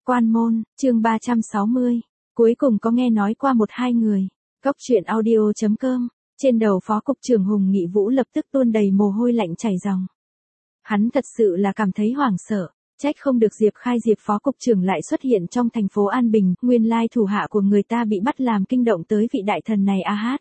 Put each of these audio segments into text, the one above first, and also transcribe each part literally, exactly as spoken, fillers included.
Quan môn, chương ba trăm sáu mươi. Cuối cùng có nghe nói qua một hai người. Cốc truyện audio chấm com. Trên đầu Phó Cục trưởng Hùng Nghị Vũ lập tức tuôn đầy mồ hôi lạnh chảy ròng. Hắn thật sự là cảm thấy hoảng sợ. Trách không được Diệp Khai Diệp Phó Cục trưởng lại xuất hiện trong thành phố An Bình, nguyên lai thủ hạ của người ta bị bắt làm kinh động tới vị đại thần này a hát.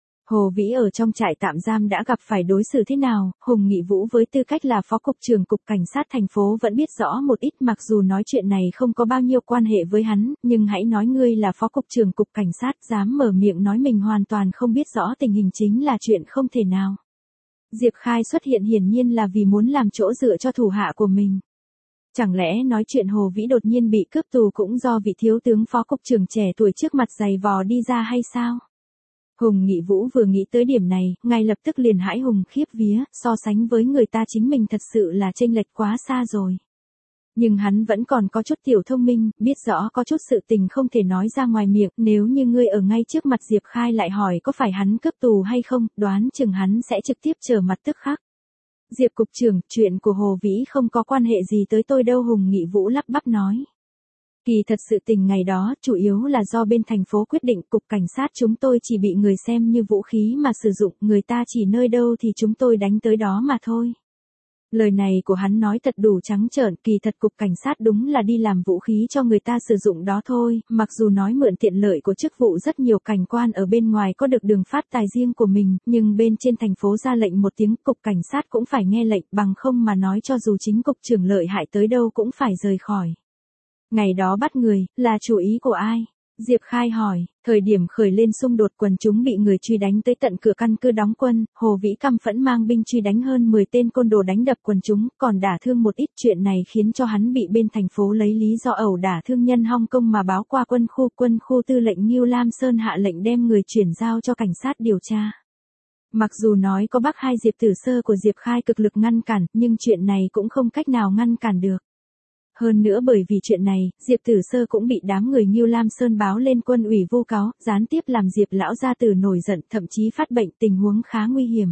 Hồ Vĩ ở trong trại tạm giam đã gặp phải đối xử thế nào, Hùng Nghị Vũ với tư cách là Phó Cục trưởng Cục Cảnh sát thành phố vẫn biết rõ một ít, mặc dù nói chuyện này không có bao nhiêu quan hệ với hắn, nhưng hãy nói ngươi là Phó Cục trưởng Cục Cảnh sát dám mở miệng nói mình hoàn toàn không biết rõ tình hình chính là chuyện không thể nào. Diệp Khai xuất hiện hiển nhiên là vì muốn làm chỗ dựa cho thủ hạ của mình. Chẳng lẽ nói chuyện Hồ Vĩ đột nhiên bị cướp tù cũng do vị thiếu tướng Phó Cục trưởng trẻ tuổi trước mặt giày vò đi ra hay sao? Hùng Nghị Vũ vừa nghĩ tới điểm này, ngay lập tức liền hãi hùng khiếp vía, so sánh với người ta chính mình thật sự là chênh lệch quá xa rồi. Nhưng hắn vẫn còn có chút tiểu thông minh, biết rõ có chút sự tình không thể nói ra ngoài miệng, nếu như ngươi ở ngay trước mặt Diệp Khai lại hỏi có phải hắn cướp tù hay không, đoán chừng hắn sẽ trực tiếp trở mặt tức khắc. Diệp Cục trưởng, chuyện của Hồ Vĩ không có quan hệ gì tới tôi đâu, Hùng Nghị Vũ lắp bắp nói. Kỳ thật sự tình ngày đó, chủ yếu là do bên thành phố quyết định, Cục Cảnh sát chúng tôi chỉ bị người xem như vũ khí mà sử dụng, người ta chỉ nơi đâu thì chúng tôi đánh tới đó mà thôi. Lời này của hắn nói thật đủ trắng trợn, kỳ thật Cục Cảnh sát đúng là đi làm vũ khí cho người ta sử dụng đó thôi, mặc dù nói mượn tiện lợi của chức vụ rất nhiều cảnh quan ở bên ngoài có được đường phát tài riêng của mình, nhưng bên trên thành phố ra lệnh một tiếng, Cục Cảnh sát cũng phải nghe lệnh, bằng không mà nói cho dù chính Cục trưởng lợi hại tới đâu cũng phải rời khỏi. Ngày đó bắt người, là chủ ý của ai? Diệp Khai hỏi, thời điểm khởi lên xung đột quần chúng bị người truy đánh tới tận cửa căn cứ đóng quân, Hồ Vĩ căm phẫn mang binh truy đánh hơn mười tên côn đồ đánh đập quần chúng, còn đả thương một ít, chuyện này khiến cho hắn bị bên thành phố lấy lý do ẩu đả thương nhân Hong Kong mà báo qua quân khu, quân khu tư lệnh Ngưu Lam Sơn hạ lệnh đem người chuyển giao cho cảnh sát điều tra. Mặc dù nói có bác hai Diệp Tử Sơ của Diệp Khai cực lực ngăn cản, nhưng chuyện này cũng không cách nào ngăn cản được. Hơn nữa bởi vì chuyện này, Diệp Tử Sơ cũng bị đám người Ngưu Lam Sơn báo lên quân ủy vu cáo, gián tiếp làm Diệp lão gia tử nổi giận, thậm chí phát bệnh, tình huống khá nguy hiểm.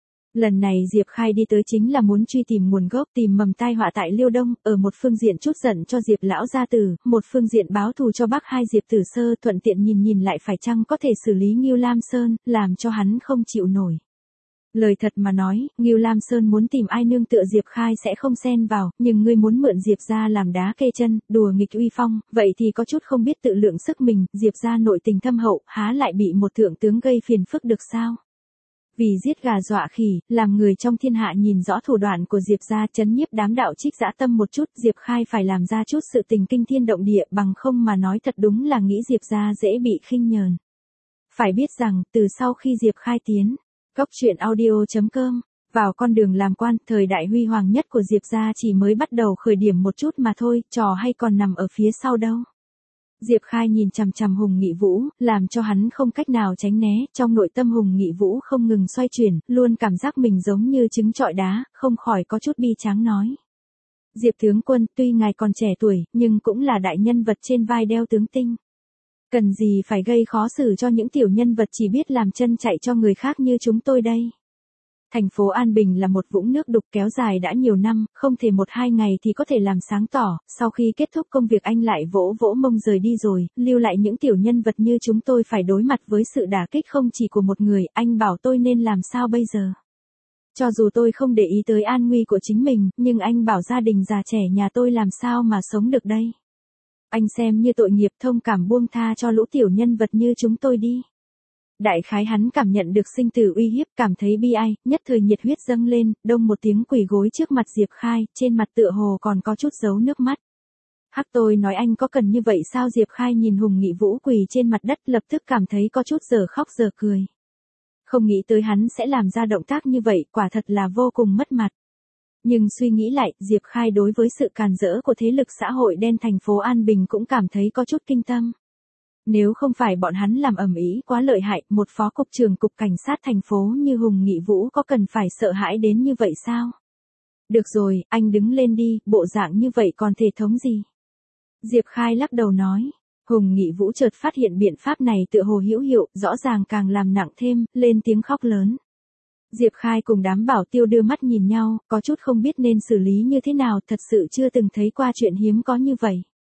Lần này Diệp Khai đi tới chính là muốn truy tìm nguồn gốc, tìm mầm tai họa tại Liêu Đông, ở một phương diện trút giận cho Diệp lão gia tử, một phương diện báo thù cho bác hai Diệp Tử Sơ, thuận tiện nhìn nhìn lại phải chăng có thể xử lý Ngưu Lam Sơn, làm cho hắn không chịu nổi. Lời thật mà nói, Ngưu Lam Sơn muốn tìm ai nương tựa Diệp Khai sẽ không xen vào, nhưng ngươi muốn mượn Diệp gia làm đá kê chân, đùa nghịch uy phong, vậy thì có chút không biết tự lượng sức mình, Diệp gia nội tình thâm hậu, há lại bị một thượng tướng gây phiền phức được sao? Vì giết gà dọa khỉ, làm người trong thiên hạ nhìn rõ thủ đoạn của Diệp gia, chấn nhiếp đám đạo trích dã tâm một chút, Diệp Khai phải làm ra chút sự tình kinh thiên động địa, bằng không mà nói thật đúng là nghĩ Diệp gia dễ bị khinh nhờn. Phải biết rằng, từ sau khi Diệp Khai tiến Cốc truyện audio chấm com, vào con đường làm quan, thời đại huy hoàng nhất của Diệp gia chỉ mới bắt đầu khởi điểm một chút mà thôi, trò hay còn nằm ở phía sau đâu. Diệp Khai nhìn chằm chằm Hùng Nghị Vũ, làm cho hắn không cách nào tránh né, trong nội tâm Hùng Nghị Vũ không ngừng xoay chuyển, luôn cảm giác mình giống như trứng trọi đá, không khỏi có chút bi tráng nói. Diệp tướng quân, tuy ngài còn trẻ tuổi, nhưng cũng là đại nhân vật trên vai đeo tướng tinh. Cần gì phải gây khó xử cho những tiểu nhân vật chỉ biết làm chân chạy cho người khác như chúng tôi đây. Thành phố An Bình là một vũng nước đục kéo dài đã nhiều năm, không thể một hai ngày thì có thể làm sáng tỏ, sau khi kết thúc công việc anh lại vỗ vỗ mông rời đi rồi, lưu lại những tiểu nhân vật như chúng tôi phải đối mặt với sự đả kích không chỉ của một người, anh bảo tôi nên làm sao bây giờ. Cho dù tôi không để ý tới an nguy của chính mình, nhưng anh bảo gia đình già trẻ nhà tôi làm sao mà sống được đây. Anh xem như tội nghiệp thông cảm buông tha cho lũ tiểu nhân vật như chúng tôi đi. Đại khái hắn cảm nhận được sinh tử uy hiếp, cảm thấy bi ai, nhất thời nhiệt huyết dâng lên, đông một tiếng quỳ gối trước mặt Diệp Khai, trên mặt tựa hồ còn có chút dấu nước mắt. Hắc tôi nói anh có cần như vậy sao? Diệp Khai nhìn Hùng Nghị Vũ quỳ trên mặt đất lập tức cảm thấy có chút giờ khóc giờ cười. Không nghĩ tới hắn sẽ làm ra động tác như vậy, quả thật là vô cùng mất mặt. Nhưng suy nghĩ lại, Diệp Khai đối với sự càn rỡ của thế lực xã hội đen thành phố An Bình cũng cảm thấy có chút kinh tâm. Nếu không phải bọn hắn làm ầm ĩ quá lợi hại, một phó cục trưởng cục cảnh sát thành phố như Hùng Nghị Vũ có cần phải sợ hãi đến như vậy sao? Được rồi, anh đứng lên đi, bộ dạng như vậy còn thể thống gì? Diệp Khai lắc đầu nói. Hùng Nghị Vũ chợt phát hiện biện pháp này tựa hồ hữu hiệu, rõ ràng càng làm nặng thêm, lên tiếng khóc lớn. Diệp Khai cùng đám bảo tiêu đưa mắt nhìn nhau, có chút không biết nên xử lý như thế nào, thật sự chưa từng thấy qua chuyện hiếm có như vậy.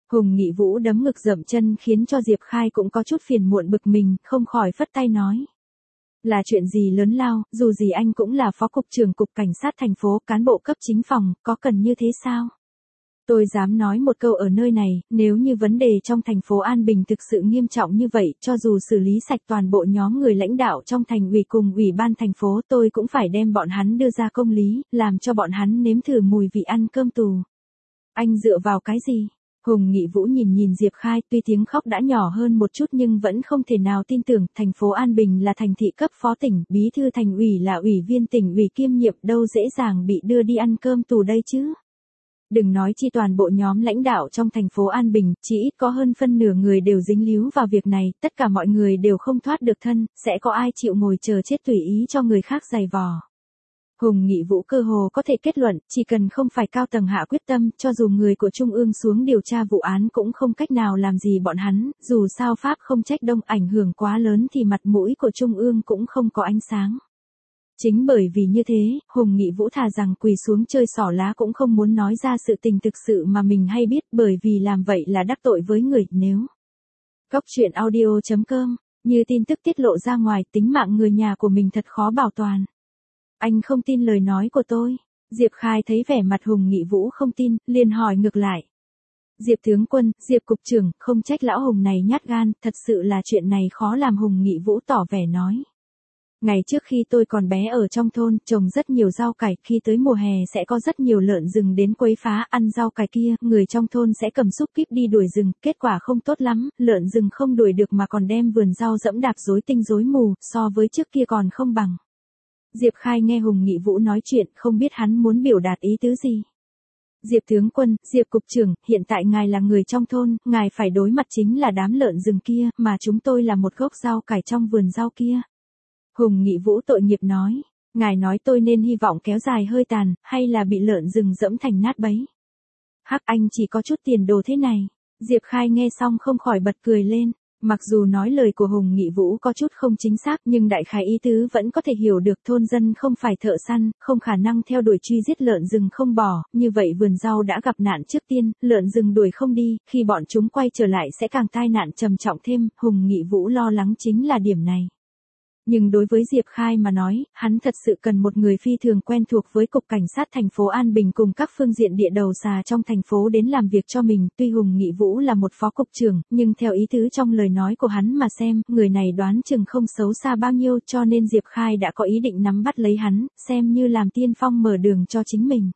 Hùng Nghị Vũ đấm ngực dậm chân khiến cho Diệp Khai cũng có chút phiền muộn bực mình, không khỏi phất tay nói. Là chuyện gì lớn lao, dù gì anh cũng là phó cục trưởng cục cảnh sát thành phố, cán bộ cấp chính phòng, có cần như thế sao? Tôi dám nói một câu ở nơi này, nếu như vấn đề trong thành phố An Bình thực sự nghiêm trọng như vậy, cho dù xử lý sạch toàn bộ nhóm người lãnh đạo trong thành ủy cùng ủy ban thành phố, tôi cũng phải đem bọn hắn đưa ra công lý, làm cho bọn hắn nếm thử mùi vị ăn cơm tù. Anh dựa vào cái gì? Hùng Nghị Vũ nhìn nhìn Diệp Khai, tuy tiếng khóc đã nhỏ hơn một chút nhưng vẫn không thể nào tin tưởng, thành phố An Bình là thành thị cấp phó tỉnh, bí thư thành ủy là ủy viên tỉnh ủy kiêm nhiệm, đâu dễ dàng bị đưa đi ăn cơm tù đây chứ. Đừng nói chi toàn bộ nhóm lãnh đạo trong thành phố An Bình, chỉ ít có hơn phân nửa người đều dính líu vào việc này, tất cả mọi người đều không thoát được thân, sẽ có ai chịu ngồi chờ chết tùy ý cho người khác giày vò. Hùng Nghị Vũ cơ hồ có thể kết luận, chỉ cần không phải cao tầng hạ quyết tâm, cho dù người của Trung ương xuống điều tra vụ án cũng không cách nào làm gì bọn hắn, dù sao Pháp không trách Đông ảnh hưởng quá lớn thì mặt mũi của Trung ương cũng không có ánh sáng. Chính bởi vì như thế, Hùng Nghị Vũ thà rằng quỳ xuống chơi xỏ lá cũng không muốn nói ra sự tình thực sự mà mình hay biết, bởi vì làm vậy là đắc tội với người, nếu. Cóc truyện audio chấm com, như tin tức tiết lộ ra ngoài, tính mạng người nhà của mình thật khó bảo toàn. Anh không tin lời nói của tôi. Diệp Khai thấy vẻ mặt Hùng Nghị Vũ không tin, liền hỏi ngược lại. Diệp tướng quân, Diệp cục trưởng, không trách lão Hùng này nhát gan, thật sự là chuyện này khó làm. Hùng Nghị Vũ tỏ vẻ nói. Ngày trước khi tôi còn bé ở trong thôn, trồng rất nhiều rau cải, khi tới mùa hè sẽ có rất nhiều lợn rừng đến quấy phá, ăn rau cải kia, người trong thôn sẽ cầm xúc kíp đi đuổi rừng, kết quả không tốt lắm, lợn rừng không đuổi được mà còn đem vườn rau dẫm đạp rối tinh rối mù, so với trước kia còn không bằng. Diệp Khai nghe Hùng Nghị Vũ nói chuyện, không biết hắn muốn biểu đạt ý tứ gì. Diệp tướng quân, Diệp cục trưởng, hiện tại ngài là người trong thôn, ngài phải đối mặt chính là đám lợn rừng kia, mà chúng tôi là một gốc rau cải trong vườn rau kia. Hùng Nghị Vũ tội nghiệp nói, ngài nói tôi nên hy vọng kéo dài hơi tàn, hay là bị lợn rừng dẫm thành nát bấy. Hắc, anh chỉ có chút tiền đồ thế này. Diệp Khai nghe xong không khỏi bật cười lên. Mặc dù nói lời của Hùng Nghị Vũ có chút không chính xác nhưng đại khái ý tứ vẫn có thể hiểu được, thôn dân không phải thợ săn, không khả năng theo đuổi truy giết lợn rừng không bỏ, như vậy vườn rau đã gặp nạn trước tiên, lợn rừng đuổi không đi, khi bọn chúng quay trở lại sẽ càng tai nạn trầm trọng thêm, Hùng Nghị Vũ lo lắng chính là điểm này. Nhưng đối với Diệp Khai mà nói, hắn thật sự cần một người phi thường quen thuộc với cục cảnh sát thành phố An Bình cùng các phương diện địa đầu xà trong thành phố đến làm việc cho mình. Tuy Hùng Nghị Vũ là một phó cục trưởng, nhưng theo ý tứ trong lời nói của hắn mà xem, người này đoán chừng không xấu xa bao nhiêu, cho nên Diệp Khai đã có ý định nắm bắt lấy hắn, xem như làm tiên phong mở đường cho chính mình.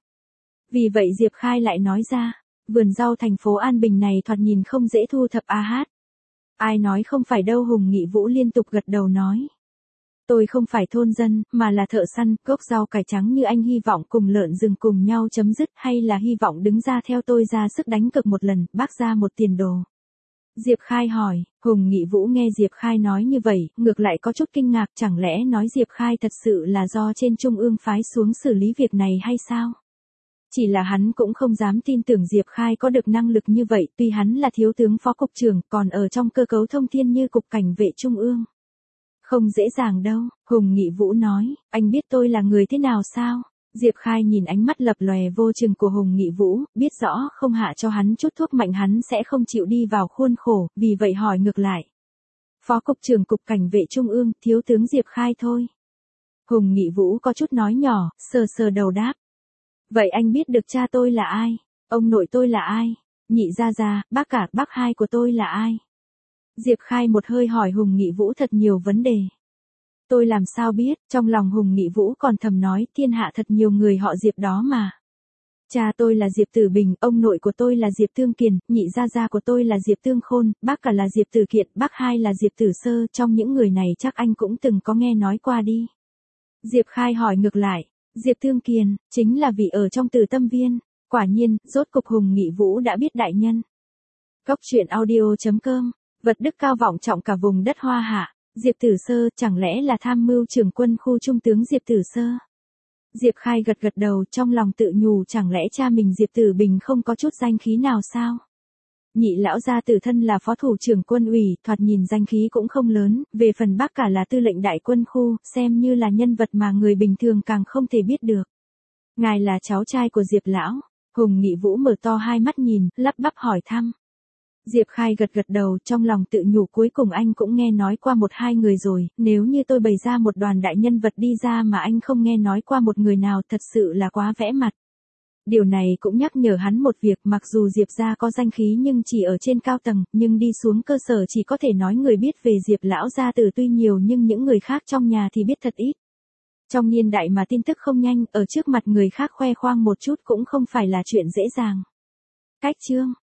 Vì vậy Diệp Khai lại nói ra, vườn rau thành phố An Bình này thoạt nhìn không dễ thu thập a hát. Ai nói không phải đâu. Hùng Nghị Vũ liên tục gật đầu nói. Tôi không phải thôn dân, mà là thợ săn, gốc rau cải trắng như anh hy vọng cùng lợn rừng cùng nhau chấm dứt, hay là hy vọng đứng ra theo tôi ra sức đánh cược một lần, bác ra một tiền đồ. Diệp Khai hỏi, Hùng Nghị Vũ nghe Diệp Khai nói như vậy, ngược lại có chút kinh ngạc, chẳng lẽ nói Diệp Khai thật sự là do trên trung ương phái xuống xử lý việc này hay sao? Chỉ là hắn cũng không dám tin tưởng Diệp Khai có được năng lực như vậy, tuy hắn là thiếu tướng phó cục trưởng, còn ở trong cơ cấu thông thiên như cục cảnh vệ trung ương. Không dễ dàng đâu, Hùng Nghị Vũ nói, anh biết tôi là người thế nào sao? Diệp Khai nhìn ánh mắt lập lòe vô chừng của Hùng Nghị Vũ, biết rõ không hạ cho hắn chút thuốc mạnh hắn sẽ không chịu đi vào khuôn khổ, vì vậy hỏi ngược lại. Phó cục trưởng cục cảnh vệ trung ương, thiếu tướng Diệp Khai thôi. Hùng Nghị Vũ có chút nói nhỏ, sờ sờ đầu đáp. Vậy anh biết được cha tôi là ai? Ông nội tôi là ai? Nhị gia gia, bác cả, bác hai của tôi là ai? Diệp Khai một hơi hỏi Hùng Nghị Vũ thật nhiều vấn đề. Tôi làm sao biết, trong lòng Hùng Nghị Vũ còn thầm nói, thiên hạ thật nhiều người họ Diệp đó mà. Cha tôi là Diệp Tử Bình, ông nội của tôi là Diệp Tương Kiền, nhị gia gia của tôi là Diệp Tương Khôn, bác cả là Diệp Tử Kiện, bác hai là Diệp Tử Sơ, trong những người này chắc anh cũng từng có nghe nói qua đi. Diệp Khai hỏi ngược lại, Diệp Tương Kiền, chính là vị ở trong Từ Tâm Viên, quả nhiên, rốt cục Hùng Nghị Vũ đã biết đại nhân. Cóc truyện audio chấm com, vật đức cao vọng trọng cả vùng đất Hoa Hạ, Diệp Tử Sơ, chẳng lẽ là tham mưu trưởng quân khu trung tướng Diệp Tử Sơ? Diệp Khai gật gật đầu, trong lòng tự nhủ, chẳng lẽ cha mình Diệp Tử Bình không có chút danh khí nào sao? Nhị lão gia tử thân là phó thủ trưởng quân ủy, thoạt nhìn danh khí cũng không lớn, về phần bác cả là tư lệnh đại quân khu, xem như là nhân vật mà người bình thường càng không thể biết được. Ngài là cháu trai của Diệp lão? Hùng Nghị Vũ mở to hai mắt nhìn, lắp bắp hỏi thăm. Diệp Khai gật gật đầu, trong lòng tự nhủ cuối cùng anh cũng nghe nói qua một hai người rồi, nếu như tôi bày ra một đoàn đại nhân vật đi ra mà anh không nghe nói qua một người nào thật sự là quá vẽ mặt. Điều này cũng nhắc nhở hắn một việc, mặc dù Diệp gia có danh khí nhưng chỉ ở trên cao tầng, nhưng đi xuống cơ sở chỉ có thể nói người biết về Diệp lão gia tử tuy nhiều nhưng những người khác trong nhà thì biết thật ít. Trong niên đại mà tin tức không nhanh, ở trước mặt người khác khoe khoang một chút cũng không phải là chuyện dễ dàng. Cách chương